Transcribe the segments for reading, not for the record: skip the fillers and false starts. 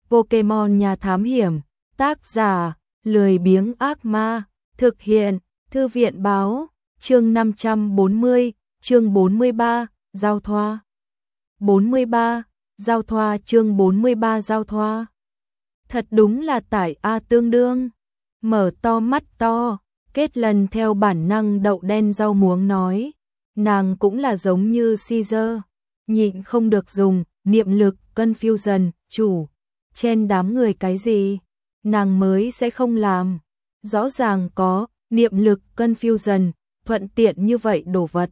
Pokemon Nhà Thám Hiểm, tác giả, lười biếng ác ma, thực hiện, Thư viện báo, chương 540, chương 43, giao thoa. 43, giao thoa chương 43 giao thoa. Thật đúng là tải A tương đương. Mở to mắt to, Kết Lần theo bản năng đậu đen rau muống nói. Nàng cũng là giống như Caesar, nhịn không được dùng niệm lực confusion, chủ. Trên đám người cái gì, nàng mới sẽ không làm. Rõ ràng có niệm lực confusion, thuận tiện như vậy đồ vật.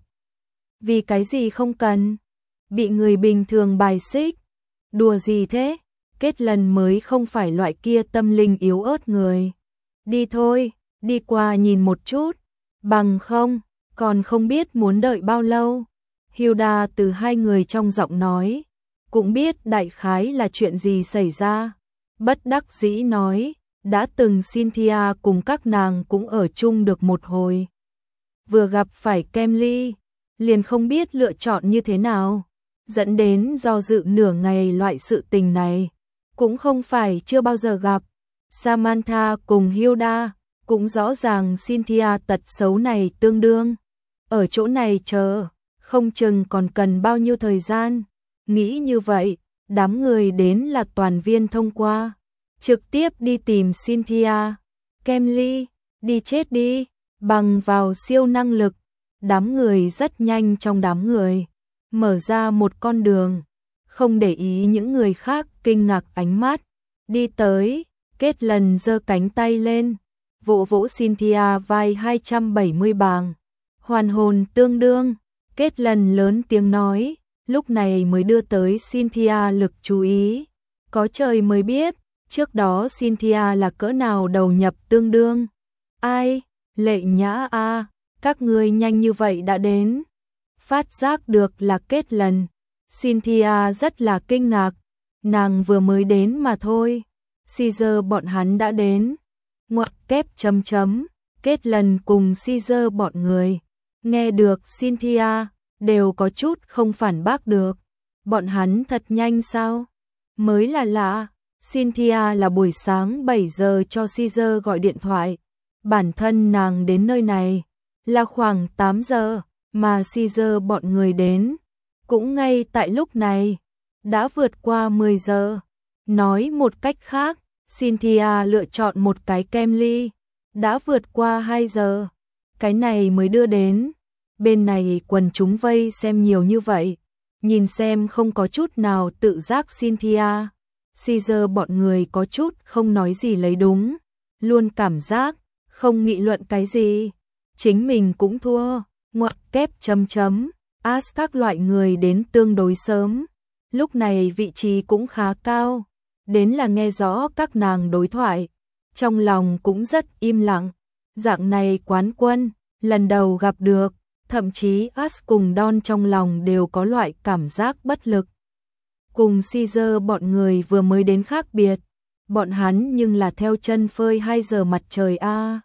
Vì cái gì không cần, bị người bình thường bài xích. Đùa gì thế, Kết Lần mới không phải loại kia tâm linh yếu ớt người. Đi thôi, đi qua nhìn một chút, bằng không, còn không biết muốn đợi bao lâu. Hilda từ hai người trong giọng nói, cũng biết đại khái là chuyện gì xảy ra. Bất đắc dĩ nói, đã từng Cynthia cùng các nàng cũng ở chung được một hồi. Vừa gặp phải Kemly, liền không biết lựa chọn như thế nào, dẫn đến do dự nửa ngày. Loại sự tình này cũng không phải chưa bao giờ gặp. Samantha cùng Hilda cũng rõ ràng Cynthia tật xấu này tương đương. Ở chỗ này chờ, không chừng còn cần bao nhiêu thời gian. Nghĩ như vậy, đám người đến là toàn viên thông qua, trực tiếp đi tìm Cynthia. Kemly, đi chết đi, bằng vào siêu năng lực, đám người rất nhanh trong đám người, mở ra một con đường, không để ý những người khác kinh ngạc ánh mắt. Đi tới, Kết Lần giơ cánh tay lên, vỗ vỗ Cynthia vai 270 bàng. Hoàn hồn tương đương, Kết Lần lớn tiếng nói, lúc này mới đưa tới Cynthia lực chú ý. Có trời mới biết, trước đó Cynthia là cỡ nào đầu nhập tương đương. Ai, Lệ Nhã a, các ngươi nhanh như vậy đã đến. Phát giác được là Kết Lần, Cynthia rất là kinh ngạc, nàng vừa mới đến mà thôi. Caesar bọn hắn đã đến. Ngoặc kép chấm chấm, Kết Lần cùng Caesar bọn người nghe được Cynthia đều có chút không phản bác được. Bọn hắn thật nhanh sao? Mới là lạ. Cynthia là buổi sáng 7 giờ cho Caesar gọi điện thoại. Bản thân nàng đến nơi này là khoảng 8 giờ, mà Caesar bọn người đến cũng ngay tại lúc này, đã vượt qua 10 giờ. Nói một cách khác, Cynthia lựa chọn một cái Kemly, đã vượt qua 2 giờ. Cái này mới đưa đến. Bên này quần chúng vây xem nhiều như vậy, nhìn xem không có chút nào tự giác Cynthia. Caesar bọn người có chút không nói gì lấy đúng, luôn cảm giác không nghị luận cái gì, chính mình cũng thua. Ngoặc kép chấm chấm, as các loại người đến tương đối sớm, lúc này vị trí cũng khá cao, đến là nghe rõ các nàng đối thoại, trong lòng cũng rất im lặng. Dạng này quán quân, lần đầu gặp được, thậm chí As cùng Don trong lòng đều có loại cảm giác bất lực. Cùng Caesar bọn người vừa mới đến khác biệt, bọn hắn nhưng là theo chân phơi 2 giờ mặt trời a.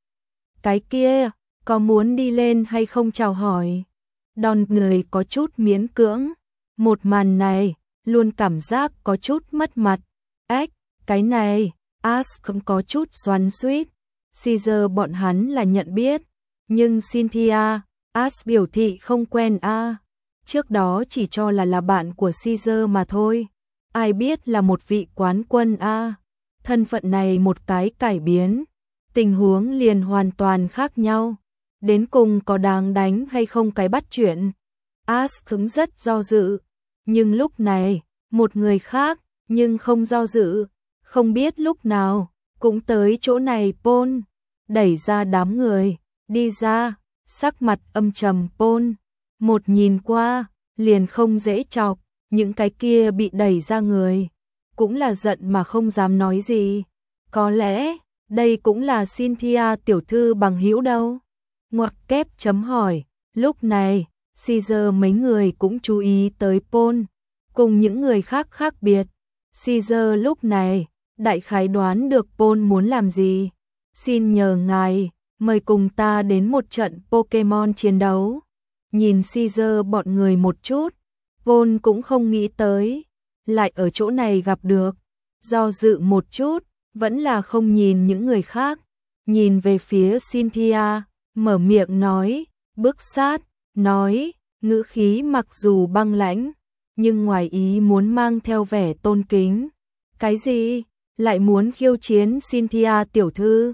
Cái kia, có muốn đi lên hay không chào hỏi? Don người có chút miễn cưỡng, một màn này, luôn cảm giác có chút mất mặt. Ếch, cái này, As cũng có chút xoắn xuýt. Caesar bọn hắn là nhận biết, nhưng Cynthia, As biểu thị không quen a. Trước đó chỉ cho là bạn của Caesar mà thôi. Ai biết là một vị quán quân a. Thân phận này một cái cải biến, tình huống liền hoàn toàn khác nhau. Đến cùng có đáng đánh hay không cái bắt chuyện. As cũng rất do dự, nhưng lúc này, một người khác, nhưng không do dự, không biết lúc nào, cũng tới chỗ này. Paul đẩy ra đám người, đi ra, sắc mặt âm trầm. Paul, một nhìn qua, liền không dễ chọc, những cái kia bị đẩy ra người, cũng là giận mà không dám nói gì. Có lẽ, đây cũng là Cynthia tiểu thư bằng hữu đâu. Ngoặc kép chấm hỏi, lúc này, Caesar mấy người cũng chú ý tới Paul, cùng những người khác khác biệt. Caesar lúc này, đại khái đoán được Paul muốn làm gì. Xin nhờ ngài, mời cùng ta đến một trận Pokemon chiến đấu. Nhìn Caesar bọn người một chút, Paul cũng không nghĩ tới, lại ở chỗ này gặp được. do dự một chút, vẫn là không nhìn những người khác, nhìn về phía Cynthia, mở miệng nói, bước sát, nói, ngữ khí mặc dù băng lãnh, nhưng ngoài ý muốn mang theo vẻ tôn kính. Cái gì? Lại muốn khiêu chiến Cynthia tiểu thư?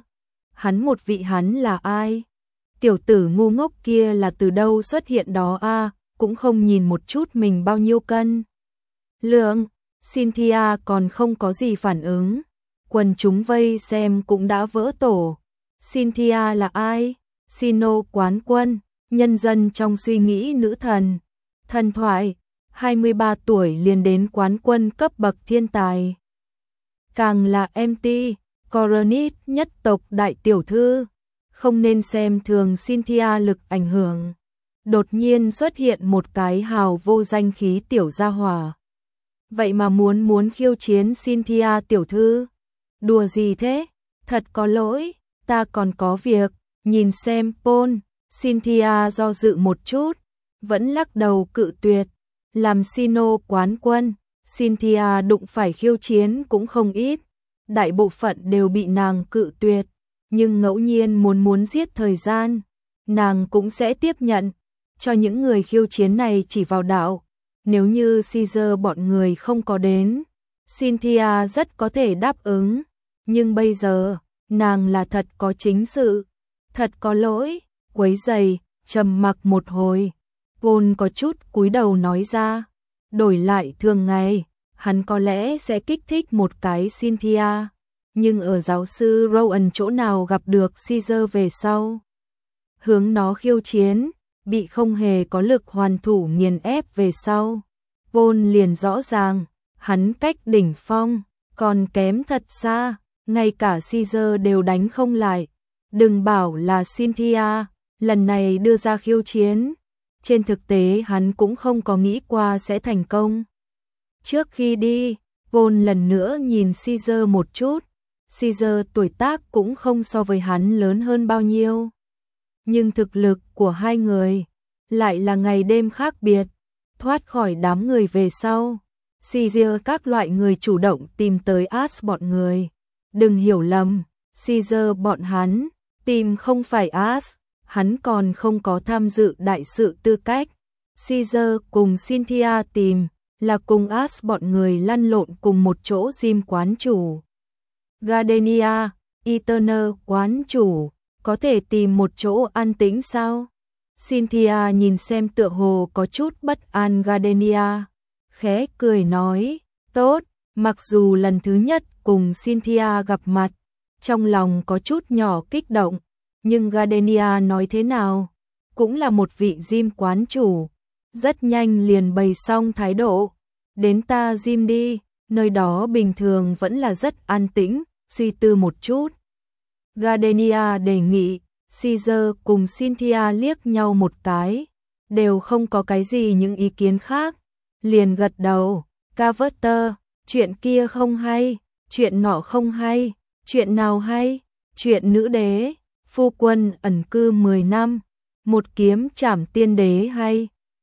Hắn là ai? Tiểu tử ngu ngốc kia là từ đâu xuất hiện đó a, cũng không nhìn một chút mình bao nhiêu cân. Lượng, Cynthia còn không có gì phản ứng. Quần chúng vây xem cũng đã vỡ tổ. Cynthia là ai? Sino quán quân, nhân dân trong suy nghĩ nữ thần. Thần thoại, 23 tuổi liền đến quán quân cấp bậc thiên tài. Càng là MT, Coronit nhất tộc đại tiểu thư. Không nên xem thường Cynthia lực ảnh hưởng. Đột nhiên xuất hiện một cái hào vô danh khí tiểu gia hỏa. Vậy mà muốn khiêu chiến Cynthia tiểu thư? Đùa gì thế? Thật có lỗi, ta còn có việc. Nhìn xem Paul, Cynthia do dự một chút, vẫn lắc đầu cự tuyệt. Làm Sino quán quân, Cynthia đụng phải khiêu chiến cũng không ít. Đại bộ phận đều bị nàng cự tuyệt, nhưng ngẫu nhiên muốn giết thời gian, nàng cũng sẽ tiếp nhận. Cho những người khiêu chiến này chỉ vào đạo. Nếu như Caesar bọn người không có đến, Cynthia rất có thể đáp ứng. Nhưng bây giờ, nàng là thật có chính sự. Thật có lỗi, quấy rầy, trầm mặc một hồi. Paul có chút cúi đầu nói ra. Đổi lại thường ngày, hắn có lẽ sẽ kích thích một cái Cynthia. Nhưng ở giáo sư Rowan chỗ nào gặp được Caesar về sau. Hướng nó khiêu chiến, bị không hề có lực hoàn thủ nghiền ép về sau. Paul liền rõ ràng, hắn cách đỉnh phong, còn kém thật xa, ngay cả Caesar đều đánh không lại. Đừng bảo là Cynthia, lần này đưa ra khiêu chiến. Trên thực tế hắn cũng không có nghĩ qua sẽ thành công. Trước khi đi, Paul lần nữa nhìn Caesar một chút. Caesar tuổi tác cũng không so với hắn lớn hơn bao nhiêu. Nhưng thực lực của hai người lại là ngày đêm khác biệt. Thoát khỏi đám người về sau, Caesar các loại người chủ động tìm tới Ash bọn người. Đừng hiểu lầm, Caesar bọn hắn tìm không phải Ash, hắn còn không có tham dự đại sự tư cách. Caesar cùng Cynthia tìm là cùng Ash bọn người lăn lộn cùng một chỗ gym quán chủ. Gardenia, Eternal quán chủ, có thể tìm một chỗ an tĩnh sao? Cynthia nhìn xem tựa hồ có chút bất an Gardenia, khẽ cười nói, tốt, mặc dù lần thứ nhất cùng Cynthia gặp mặt, trong lòng có chút nhỏ kích động, nhưng Gardenia nói thế nào, cũng là một vị gym quán chủ, rất nhanh liền bày xong thái độ, đến ta gym đi, nơi đó bình thường vẫn là rất an tĩnh, suy tư một chút. Gardenia đề nghị, Caesar cùng Cynthia liếc nhau một cái, đều không có cái gì những ý kiến khác, liền gật đầu, Carver, chuyện kia không hay, chuyện nọ không hay, chuyện nào hay, chuyện nữ đế, phu quân ẩn cư 10 năm, một kiếm trảm tiên đế hay.